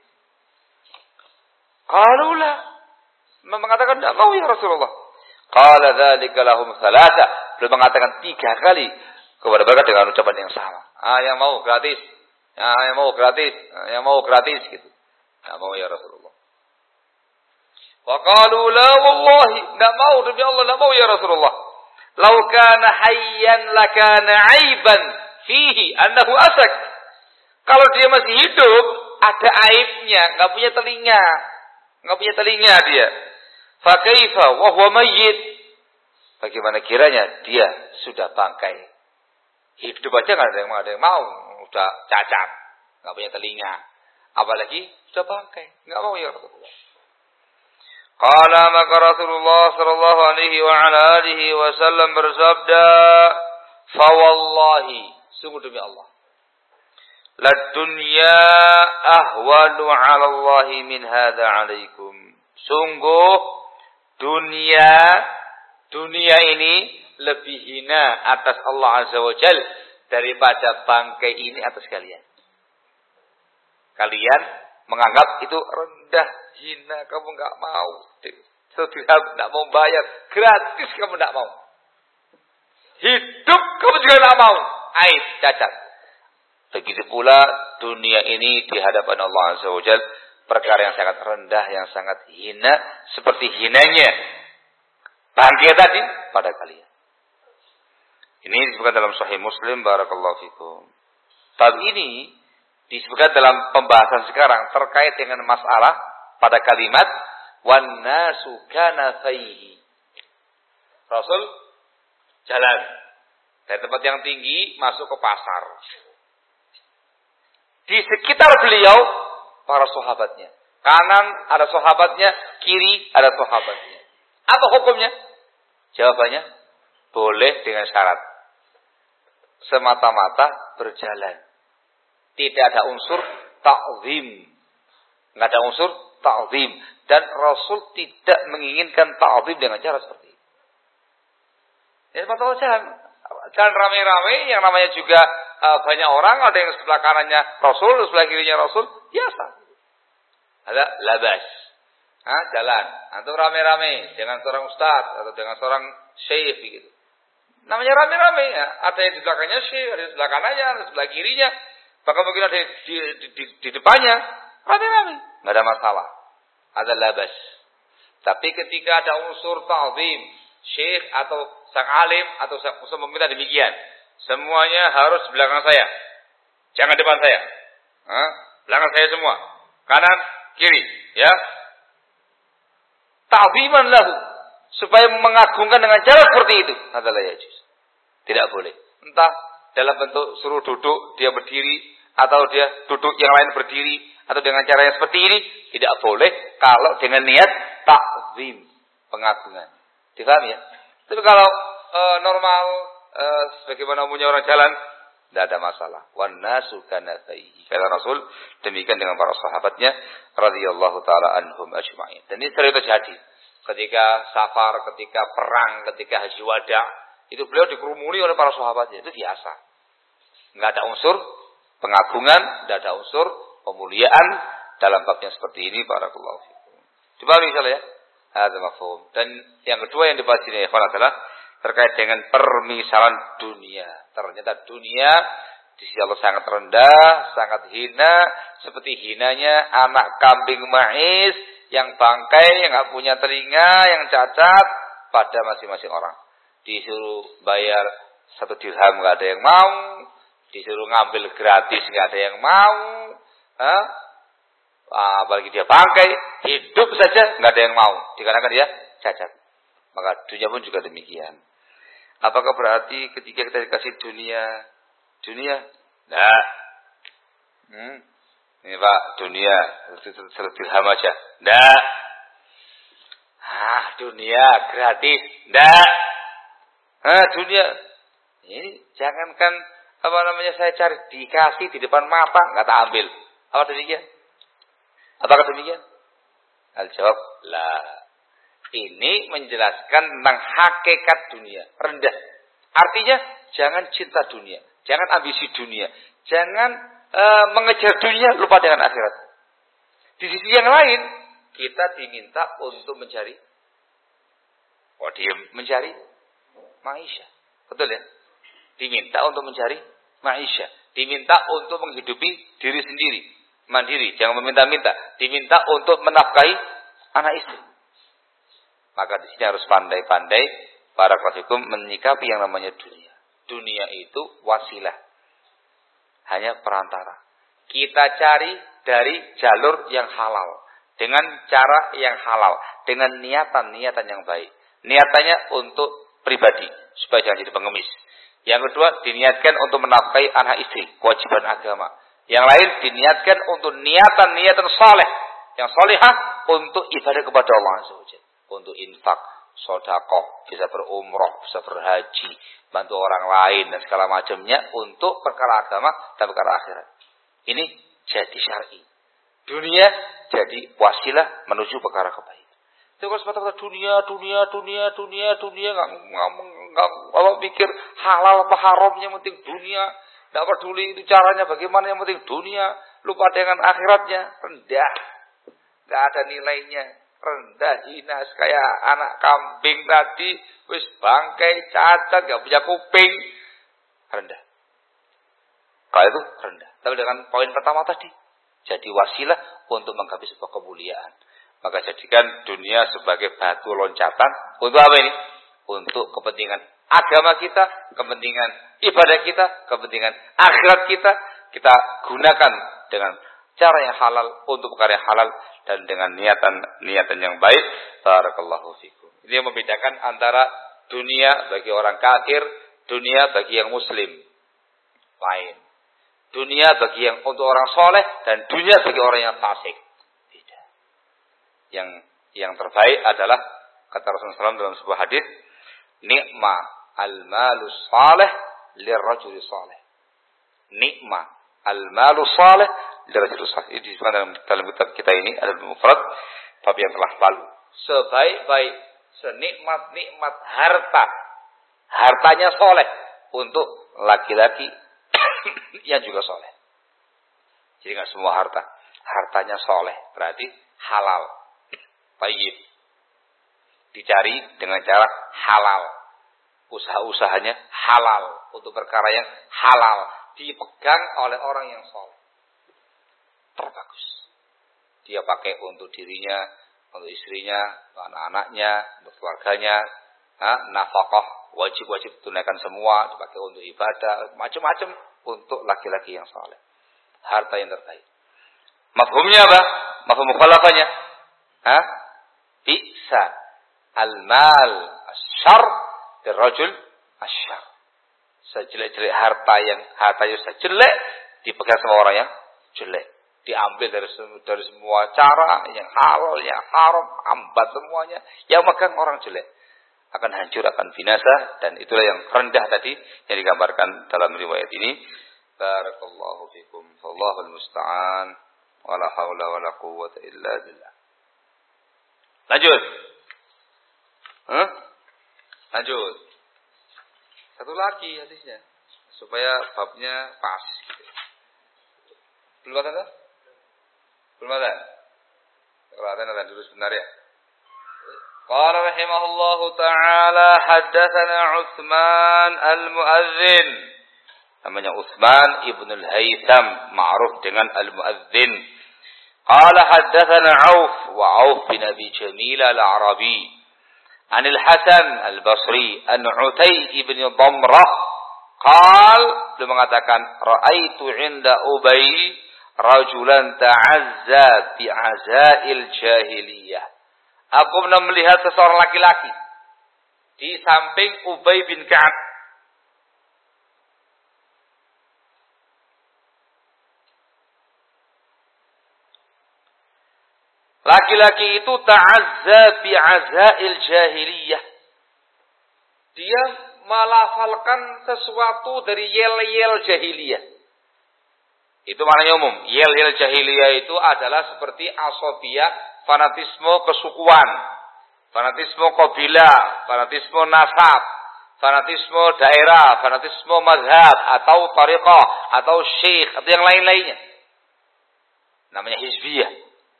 [SPEAKER 1] Qalulah. Mengatakan enggak mau ya Rasulullah. Qala dzalika lahum thalatha. Beliau mengatakan tiga kali kepada mereka dengan ucapan yang sama. Ah, yang mau gratis. Ah, yang mau gratis. Ah, yang mau gratis gitu. Enggak mau ya Rasulullah. Wa qalu la wallahi, enggak mau demi Allah, enggak mau ya Rasulullah. Lau kana hayyan lakana aiban fihi annahu asak. Kalau dia masih hidup, ada aibnya, enggak punya telinga. Enggak punya telinga dia. Fa kaifa wa huwa mayyit? Bagaimana kiranya dia sudah bangkai? Hidup aja enggak ada yang mau, ada yang mau, udah cacat, enggak punya telinga. Apalagi sudah bangkai, enggak mau ya Rasulullah. Qala maka Rasulullah sallallahu alaihi wa ala alihi wasallam bersabda, "Fa wallahi, sungguh demi Allah, la dunya ahwanu 'ala Allah min hadza 'alaikum." Sungguh dunia dunia ini lebih hina atas Allah Azza wa Jalla daripada bangkai ini atas kalian. Kalian menganggap itu rendah, hina, kamu enggak mau. Setiap enggak mau bayar, gratis kamu enggak mau. Hidup kamu juga enggak mau. Aib, cacat. Begitu pula dunia ini di hadapan Allah Azza wa Jalla perkara yang sangat rendah, yang sangat hina, seperti hinanya bangkai tadi pada kalian. Ini disebutkan dalam Sahih Muslim, barakallahu fikum. Bab ini Disebutkan dalam pembahasan sekarang terkait dengan masalah pada kalimat wan nasu kana faihi. Rasul jalan dari tempat yang tinggi masuk ke pasar. Di sekitar beliau para sahabatnya. Kanan ada sahabatnya, kiri ada sahabatnya. Apa hukumnya? Jawabannya boleh dengan syarat. Semata-mata berjalan. Tidak ada unsur ta'zim. Enggak ada unsur ta'zim. Dan Rasul tidak menginginkan ta'zim dengan cara seperti itu. Ya semata-mata jalan. Jalan rame-rame yang namanya juga uh, banyak orang. Ada yang sebelah kanannya Rasul, sebelah kirinya Rasul. Biasa. Ada labas. Hah, jalan. Antum rame-rame. Dengan seorang ustaz. Atau dengan seorang syekh begitu. Namanya rame-rame ya. Ada yang di belakangnya syekh. Ada yang di sebelah kanannya. Ada yang sebelah kirinya. Bahkan mungkin ada di, di, di, di depannya. Rame-rame. Nggak ada masalah. Ada labas. Tapi ketika ada unsur ta'zim. Syekh atau sang alim. Atau sang usul meminta demikian. Semuanya harus belakang saya. Jangan depan saya. Hah? Belakang saya semua. Kanan, kiri. Ya. Ta'ziman lahu. Supaya mengagungkan dengan cara seperti itu. Adalah yajuz. Tidak boleh. Entah dalam bentuk suruh duduk, dia berdiri. Atau dia duduk yang lain berdiri. Atau dengan cara yang seperti ini. Tidak boleh. Kalau dengan niat ta'zim. Pengagungan. Difahami ya? Tapi kalau e, normal. E, sebagaimana umumnya orang jalan. Tidak ada masalah. Wan nasu kana faihi. Kata Rasul. Demikian dengan para sahabatnya. Radhiyallahu ta'ala anhum ajma'in. Dan ini sering terjadi. Ketika safar, ketika perang, ketika haji wada. Itu beliau dikerumuni oleh para sahabatnya. Itu biasa. Enggak ada unsur pengagungan, tidak ada unsur pemuliaan dalam babnya seperti ini. Barakallahu fikum. Dipahami insyaallah ya? Hadza mafhum. Dan yang kedua yang dibahas ini adalah terkait dengan permisalan dunia. Ternyata dunia di sisi Allah sangat rendah, sangat hina, seperti hinanya anak kambing mais yang bangkai, yang enggak punya telinga, yang cacat pada masing-masing orang. Disuruh bayar satu dirham enggak ada yang mau. Disuruh ngambil gratis nggak ada yang mau, Hah? Apalagi dia bangkai, hidup saja nggak ada yang mau, dikarenakan dia cacat. Maka dunia pun juga demikian. Apakah berarti ketika kita dikasih dunia, dunia, nah, hmm, ini Pak dunia, satu dirham aja, nah, ah dunia gratis, nah, ah dunia, ini jangankan apa namanya saya cari dikasih di depan mata nggak tak ambil. Apa demikian? Apakah demikian? Al-jawab la. Ini menjelaskan tentang hakikat dunia rendah. Artinya jangan cinta dunia, jangan ambisi dunia, jangan e, mengejar dunia lupa dengan akhirat. Di sisi yang lain kita diminta untuk mencari, oh dia mencari maisha, betul ya? Diminta untuk mencari maisha. Diminta untuk menghidupi diri sendiri. Mandiri. Jangan meminta-minta. Diminta untuk menafkahi anak istri. Maka di sini harus pandai-pandai para klasikum menyikapi yang namanya dunia. Dunia itu wasilah. Hanya perantara. Kita cari dari jalur yang halal. Dengan cara yang halal. Dengan niatan-niatan yang baik. Niatannya untuk pribadi. Supaya jangan jadi pengemis. Yang kedua, diniatkan untuk menafkahi anak istri. Kewajiban agama. Yang lain, diniatkan untuk niatan-niatan saleh. Yang salihah, untuk ibadah kepada Allah Azza wa Jalla. Untuk infak, sedekah, bisa berumrah, bisa berhaji. Bantu orang lain dan segala macamnya. Untuk perkara agama dan perkara akhirat. Ini jadi syar'i. Dunia jadi wasilah menuju perkara kebaikan. Itu kalau semata-mata dunia, dunia, dunia, dunia, dunia, nggak nggak kalau pikir halal apa haramnya, yang penting dunia, nggak peduli itu caranya bagaimana, yang penting dunia, lupa dengan akhiratnya, rendah, nggak ada nilainya, rendah, hina, kayak anak kambing tadi, wis bangkai, cacat, nggak punya kuping, rendah. Kalau itu rendah. Tapi dengan poin pertama tadi, jadi wasilah untuk menggapai sebuah kemuliaan. Maka jadikan dunia sebagai batu loncatan. Untuk apa ini? Untuk kepentingan agama kita, kepentingan ibadah kita, kepentingan akhirat kita. Kita gunakan dengan cara yang halal untuk perkara yang halal dan dengan niatan niatan yang baik. Barakallahu fikum. Ini yang membedakan antara dunia bagi orang kafir, dunia bagi yang muslim. Lain. Dunia bagi yang untuk orang soleh dan dunia bagi orang yang fasik. Beda. Yang yang terbaik adalah kata Rasulullah shallallahu alaihi wasallam dalam sebuah hadis, nikma al-malus salih lirrajuli salih. Nikma al-malus salih lirrajuli salih. Ini disebutkan dalam dalam kitab kita ini ada mufrad bab yang telah lalu. Sebaik-baik, senikmat-nikmat harta, hartanya soleh untuk laki-laki yang juga soleh. Jadi nggak semua harta, hartanya soleh berarti halal, baik. Dicari dengan cara halal, usaha-usahanya halal untuk perkara yang halal, dipegang oleh orang yang soleh. Terbagus. Dia pakai untuk dirinya, untuk istrinya, untuk anak-anaknya, untuk keluarganya, nah, nafkah wajib-wajib tunaikan semua, dipakai untuk ibadah, macam-macam untuk laki-laki yang saleh. Harta yang terbaik. Mafhumnya apa? Mafhum mukhalafahnya? Hah? Bisa al-mal asyar dirrajul asyar. Sejelek-jelek harta yang hartanya sejelek dipegang sama orang yang jelek. Diambil dari dari semua cara yang halal, yang haram, ambat semuanya. Yang megang orang jelek akan hancur, akan binasa, dan itulah yang rendah tadi yang digambarkan dalam riwayat ini. Barakallahu fikum. Wallahul musta'an. Wala haula wala quwwata illa billah. Lanjut. Huh? Lanjut. Satu lagi hadisnya supaya babnya pas gitu. Belum ada kan? Belum ada. Kalau ada nanti dulu sebentar ya. Qala rahimahullahu ta'ala haddatsana Utsman al-Mu'adzin. Namanya Utsman ibn al-Haytham, ma'ruf dengan al-Mu'adzin. Qala haddatsana Auf wa Auf bin Abi Jamil al-Arabi. An al-Hasan al-Basri an Utay ibn Damrah. Qal, beliau mengatakan ra'aitu 'inda Ubay rajulan ta'azza bi'azail jahiliyah. Aku pernah melihat seseorang laki-laki di samping Ubay bin Ka'ab. Laki-laki itu ta'azza bi'azail jahiliyah. Dia melafalkan sesuatu dari yel-yel jahiliyah. Itu maknanya umum. Yel-yel jahiliyah itu adalah seperti asobiyah, fanatisme kesukuan, fanatisme kabilah, fanatisme nasab, fanatisme daerah, fanatisme mazhab, atau tariqah, atau syekh, atau yang lain-lainnya. Namanya hizbiyah.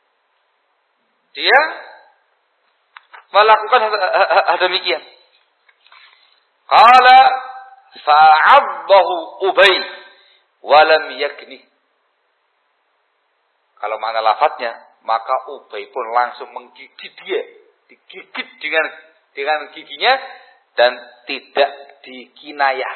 [SPEAKER 1] Dia melakukan hal demikian. Qala fa'abbahu Ubay walam yakni. Kalau mana lafadznya, maka Ubay pun langsung menggigit dia, digigit dengan dengan giginya dan tidak dikinayah.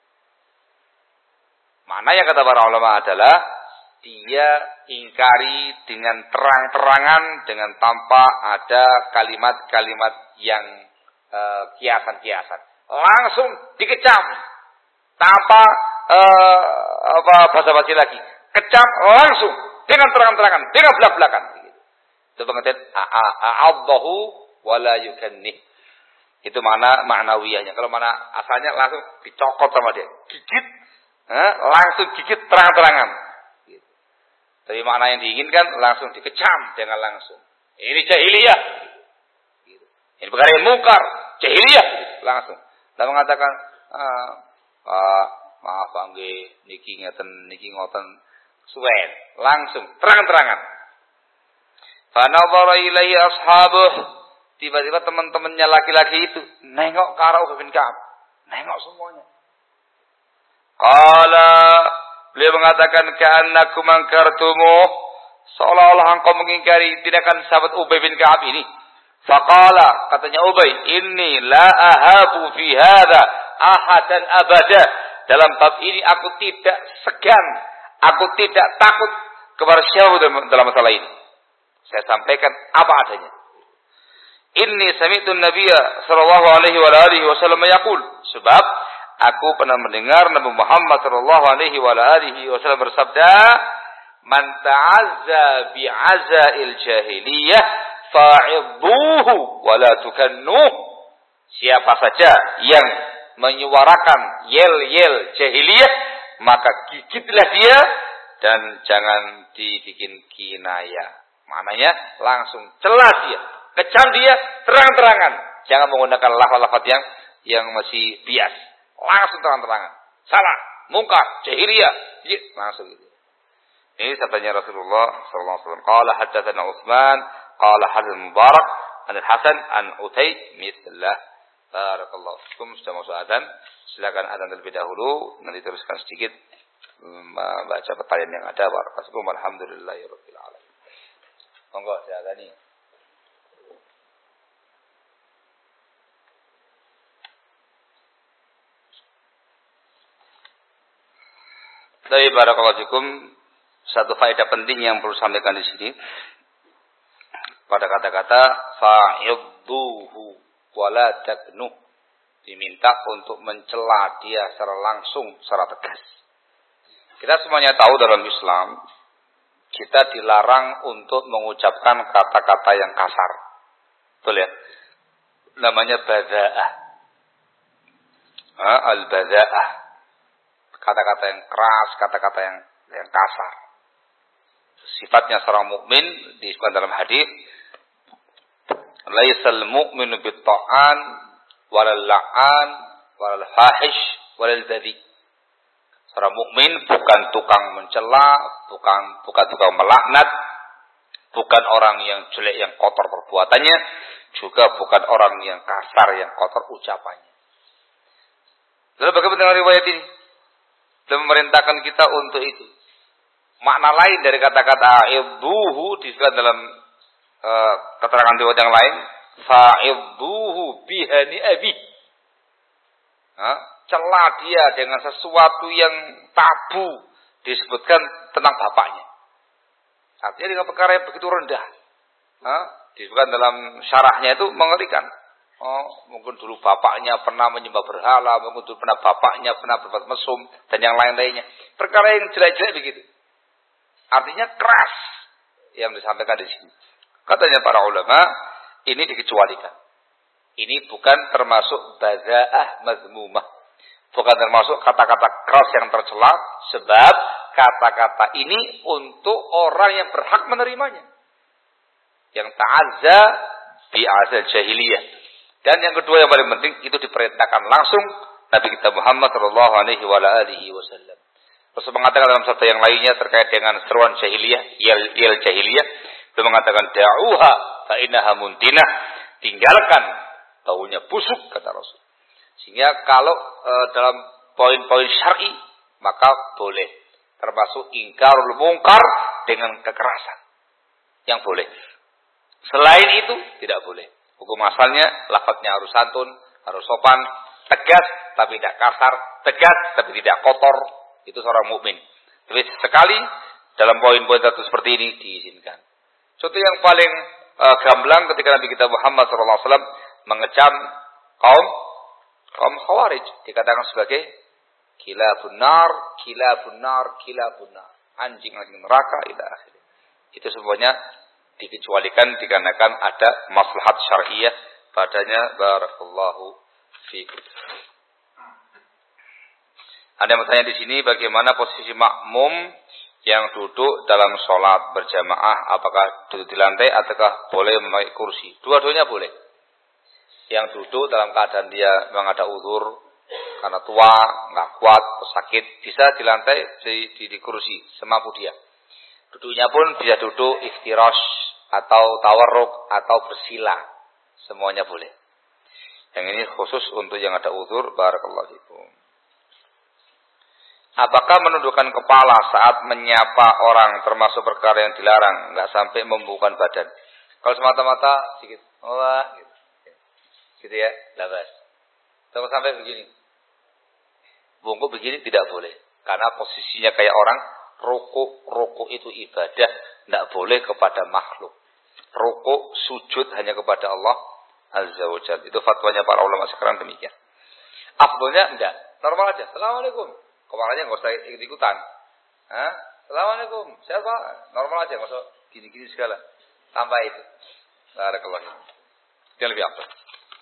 [SPEAKER 1] Mana yang kata para ulama adalah dia ingkari dengan terang-terangan, dengan tanpa ada kalimat-kalimat yang uh, kiasan-kiasan. Langsung dikecam tanpa uh, apa basa-basi lagi. Kecam langsung dengan terang-terangan, dengan belak-belakan. Itu pengertian a'adzahu wala yukannih. Itu mana maknawiyahnya. Kalau mana asalnya langsung dicokot sama dia, gigit, eh, langsung gigit terang-terangan. Gitu. Tapi makna yang diinginkan langsung dikecam, jangan langsung. Ini jahiliyah. Gitu. Ini perkara yang mungkar, jahiliyah. Gitu. Langsung. Lalu mengatakan, ah, ah, maaf angge, niki ngeten, niki ngoten, suwen, langsung terang-terangan. Fanadhara ilaihi ashabuh. Tiba-tiba teman-temannya laki-laki itu nengok ke arah Ubay bin Ka'ab. Nengok semuanya. Qala, beliau mengatakan ka'annakum ankartumuh, seolah-olah engkau mengingkari tindakan sahabat Ubay bin Ka'ab ini. Faqala, katanya Ubay, inni la ahabu fi hadza ahadan abada. Dalam bab ini aku tidak segan, aku tidak takut kepada siapa dalam masalah ini? Saya sampaikan apa adanya. Inni sami'tu an-nabiyya sallallahu alaihi wa alihi wasallam yaqul, sebab aku pernah mendengar Nabi Muhammad sallallahu alaihi wa alihi wasallam bersabda, man ta'azza bi'azail jahiliyah fa'idhuhu wa la tukannuh. Siapa saja yang menyuarakan yel-yel jahiliyah, maka gigitlah dia dan jangan dibikin kinayah. Maknanya langsung celah dia, kecam dia terang-terangan. Jangan menggunakan lafaz-lafaz yang yang masih bias. Langsung terang-terangan. Salah, mungkar, jahiliyah, langsung gitu. Ini sabdanya Rasulullah sallallahu alaihi wasallam. Qala haddatsana Utsman, qala hadzal Mubarak, an Hasan an Utay mithlah. Barakallahu fikum. Sudah masuk azan. Silakan azan terlebih dahulu, nanti teruskan sedikit membaca pertanyaan yang ada. Barakallahu fikum. Alhamdulillahirabbil alamin. Monggo saya azani. Dari barakallahu fikum, satu faedah penting yang perlu sampaikan di sini pada kata-kata fa'idduhu wala taknuh, diminta untuk mencela dia secara langsung, secara tegas. Kita semuanya tahu dalam Islam kita dilarang untuk mengucapkan kata-kata yang kasar. Betul ya? Namanya badza'ah. Al-badza'ah. Kata-kata yang keras, kata-kata yang yang kasar. Sifatnya seorang mukmin disebutkan dalam hadis, laisal mu'minu bit-ta'an walal la'an walal fahish walal badhi. Seorang mukmin bukan tukang mencela, bukan bukan tukang melaknat, bukan orang yang jelek yang kotor perbuatannya, juga bukan orang yang kasar yang kotor ucapannya. Lalu bagaimana dengan riwayat ini? Dan memerintahkan kita untuk itu. Makna lain dari kata-kata idduhu disebutkan dalam uh, keterangan riwayat yang lain, fa'idduhu bihani abi. Nah, cela dia dengan sesuatu yang tabu, disebutkan tentang bapaknya. Artinya dengan perkara yang begitu rendah. Nah, disebutkan dalam syarahnya itu mengerikan. Oh, mungkin dulu bapaknya pernah menyembah berhala, mungkin dulu pernah bapaknya pernah berbuat mesum dan yang lain-lainnya. Perkara yang jelek-jelek begitu. Artinya keras yang disampaikan di sini. Katanya para ulama, ini dikecualikan. Ini bukan termasuk badza'ah mazmumah. Bukan termasuk kata-kata keras yang tercela, sebab kata-kata ini untuk orang yang berhak menerimanya. Yang ta'azza bi'azal jahiliyah. Dan yang kedua yang paling penting, itu diperintahkan langsung Nabi kita Muhammad sallallahu alaihi wasallam. Rasul mengatakan dalam sabda yang lainnya terkait dengan seruan jahiliyah, yel, yel jahiliyah, beliau mengatakan da'uha fa innaha muntinah, tinggalkan, baunya busuk, kata Rasul. Sehingga kalau e, dalam poin-poin syar'i maka boleh, termasuk ingkarul mungkar dengan kekerasan yang boleh. Selain itu tidak boleh. Hukum asalnya lafadznya harus santun, harus sopan, tegas tapi tidak kasar, tegas tapi tidak kotor. Itu seorang mukmin. Tapi sekali dalam poin-poin tertentu seperti ini diizinkan. Contoh yang paling uh, gamblang ketika Nabi kita Muhammad sallallahu alaihi wasallam mengecam kaum kaum Khawarij, dikatakan sebagai kilabun nar, kilabun nar, kilabun nar, anjing-anjing neraka ila akhir. Itu semuanya dikecualikan dikarenakan ada maslahat syar'iyah padanya. Barakallahu fiikum. Ada yang bertanya di sini, bagaimana posisi makmum yang duduk dalam sholat berjamaah, apakah duduk di lantai ataukah boleh memakai kursi? Dua-duanya boleh. Yang duduk dalam keadaan dia memang ada uzur karena tua, nggak kuat, atau sakit, bisa di lantai, di, di, di kursi semampu dia. Duduknya pun bisa duduk iftirash atau tawarruk atau bersila, semuanya boleh. Yang ini khusus untuk yang ada uzur. Barakallahu fikum. Apakah menundukkan kepala saat menyapa orang termasuk perkara yang dilarang, nggak sampai membubuhkan badan? Kalau semata-mata sedikit, wah, gitu, gitu ya, labas. Kalau sampai begini, bungkuk begini tidak boleh, karena posisinya kayak orang Rukuk, rukuk itu ibadah, tidak boleh kepada makhluk. Rukuk, sujud hanya kepada Allah Azza wa Jalla. Itu fatwanya para ulama sekarang demikian. Afdolnya enggak, normal aja. Assalamualaikum. Kepalanya nggak usah ikut-ikutan. Hah? Assalamualaikum. Siapa? Normal aja, nggak usah gini-gini segala. Tambah itu. Barakallahu fiik. Yang lebih afdal.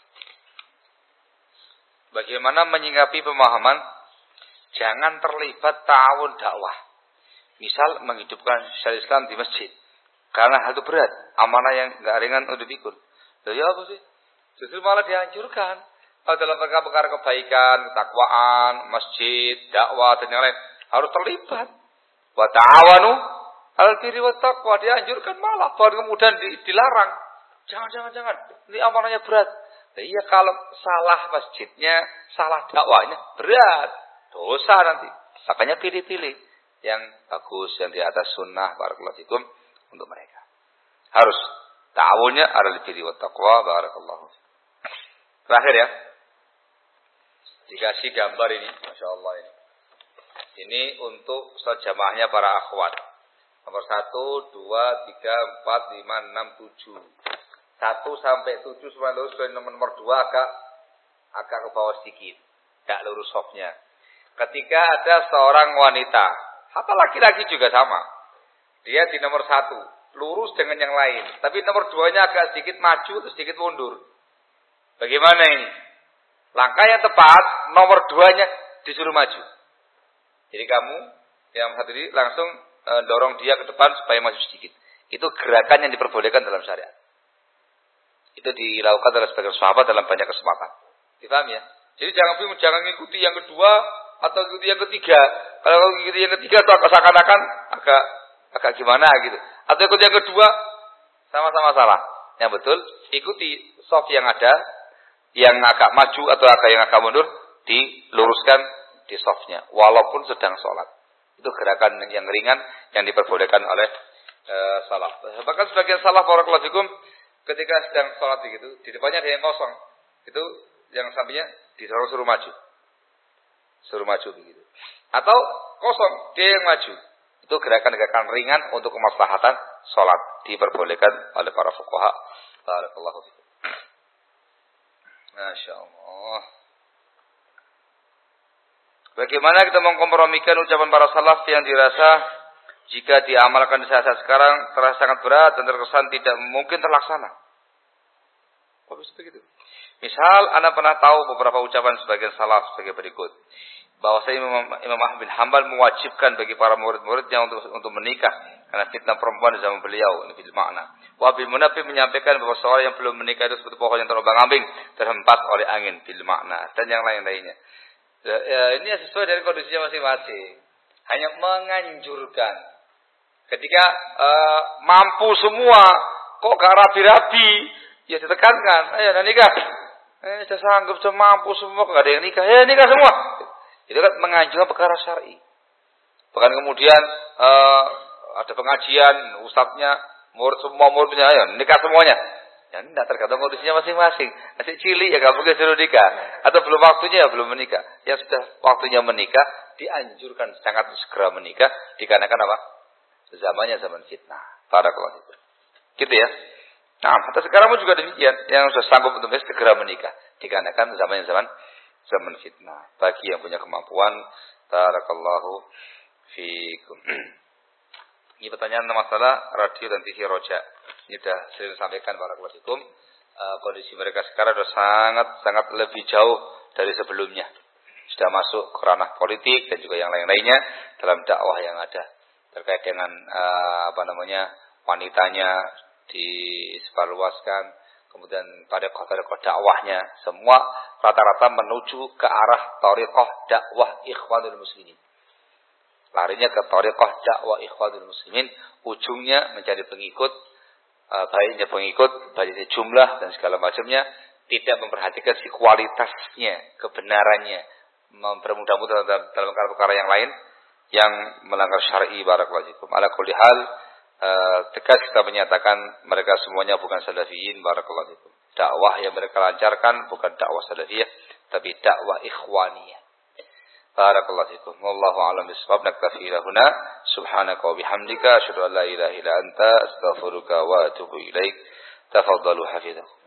[SPEAKER 1] Bagaimana menyikapi pemahaman jangan terlibat ta'awun dakwah. Misal menghidupkan syariat Islam di masjid. Karena hal itu berat, amanah yang enggak ringan untuk dipikul. Jadi apa sih? Justru malah dianjurkan. Kalau dalam perkara-perkara kebaikan, ketakwaan, masjid, dakwah dan yang lain harus terlibat. Wa ta'awanu 'alal birri wat taqwa, dianjurkan malah baru kemudian dilarang. Jangan jangan jangan. Ini amanahnya berat. Nah, iya kalau salah masjidnya, salah dakwahnya berat. Dosa nanti. Makanya pilih-pilih yang bagus, yang di atas sunnah, barakallahu fikum, untuk mereka. Harus ta'awunnya 'alal birri wat taqwa, barakallahu. Terakhir ya. Dikasih gambar ini, Masya Allah ini. Ini untuk jamaahnya para akhwat. Nomor satu, dua, tiga, empat, lima, enam, tujuh. Satu sampai tujuh semua lurus. Nomor nomor dua agak agak ke bawah sedikit, tidak lurus softnya. Ketika ada seorang wanita, atau laki-laki juga sama, dia di nomor satu lurus dengan yang lain, tapi nomor duanya agak sedikit maju atau sedikit mundur. Bagaimana ini? Langkah yang tepat, nomor duanya disuruh maju. Jadi kamu yang satu ini langsung e, dorong dia ke depan supaya maju sedikit. Itu gerakan yang diperbolehkan dalam syariat. Itu dilakukan oleh sebagian sahabat dalam banyak kesempatan. Dipahami ya? Jadi jangan bingung, jangan ngikuti yang kedua atau ikuti yang ketiga. Kalau ikuti yang ketiga itu agak seakan-akan agak agak gimana gitu. Atau ikuti yang kedua sama-sama salah. Yang betul ikuti soft yang ada, yang agak maju atau agak yang agak mundur diluruskan di softnya, walaupun sedang sholat. Itu gerakan yang ringan yang diperbolehkan oleh e, salaf. Bahkan sebagian salaf barakallahu fikum ketika sedang sholat begitu, di depannya ada yang kosong, itu yang sampingnya disuruh suruh maju, suruh maju begitu. Atau kosong, dia yang maju. Itu gerakan-gerakan ringan untuk kemaslahatan sholat, diperbolehkan oleh para fuqaha. Barakallahu fikum. Masya Allah. Bagaimana kita mengkompromikan ucapan para salaf yang dirasa jika diamalkan di saat-saat sekarang terasa sangat berat dan terkesan tidak mungkin terlaksana? Kok bisa begitu? Misal, Anda pernah tahu beberapa ucapan sebagian salaf sebagai berikut. Bahwasanya Imam, Imam Ahmad bin Hanbal mewajibkan bagi para murid-muridnya untuk untuk menikah karena fitnah perempuan di zaman beliau. Ini bil makna. Wabil Munafi menyampaikan bahwa seorang yang belum menikah itu seperti pohon yang terombang-ambing terhempas oleh angin bil makna dan yang lain-lainnya. Ya, ya, ini sesuai dari kondisinya masing-masing. Hanya menganjurkan. Ketika uh, mampu semua, kok gak rabi-rabi, ya ditekankan. Ayo, nah nikah. Eh, sudah sanggup, sudah mampu semua, kok gak ada yang nikah. Ya nikah semua. Itu kan menganjurkan perkara syar'i. Bahkan kemudian uh, ada pengajian, ustadznya, murid semua muridnya, ayo nikah semuanya. Ya tidak, tergantung kondisinya masing-masing. Masih cilik ya gak mungkin suruh nikah. Atau belum waktunya ya belum menikah. Ya sudah waktunya menikah, dianjurkan sangat segera menikah. Dikarenakan apa? Zamannya zaman fitnah. Barakallahu fikum. Gitu ya. Nah, atau sekarang pun juga demikian. Yang sudah sanggup untuk segera menikah. Dikarenakan zamannya zaman zaman fitnah. Bagi yang punya kemampuan. Barakallahu fikum. Ini pertanyaan masalah radio dan T V Roja. Ini sudah sering sampaikan barakallahu fikum. Uh, kondisi mereka sekarang sudah sangat sangat lebih jauh dari sebelumnya. Sudah masuk ke ranah politik dan juga yang lain-lainnya dalam dakwah yang ada terkait dengan uh, apa namanya wanitanya disebarluaskan, kemudian pada kota-kota dakwahnya semua rata-rata menuju ke arah thariqah dakwah ikhwanul muslimin. Larinya ke thariqah dakwah ikhwanul muslimin, ujungnya mencari pengikut, uh, baiknya pengikut, baiknya jumlah dan segala macamnya, tidak memperhatikan si kualitasnya, kebenarannya, mempermudah-mudah dalam, dalam perkara yang lain yang melanggar syar'i. Barakallahu fikum. Ala kulli hal, uh, tegas kita menyatakan mereka semuanya bukan salafiyin. Barakallahu fikum. Dakwah yang mereka lancarkan bukan dakwah salafiyah, tapi dakwah ikhwaniyah. Barakallahu fikum. Wallahu a'lam bishawab. Naktafi lahuna. Subhanaka wa bihamdika asyhadu an la ilaha illa anta astaghfiruka wa atubu ilaik. Tafadhalu hafizakum.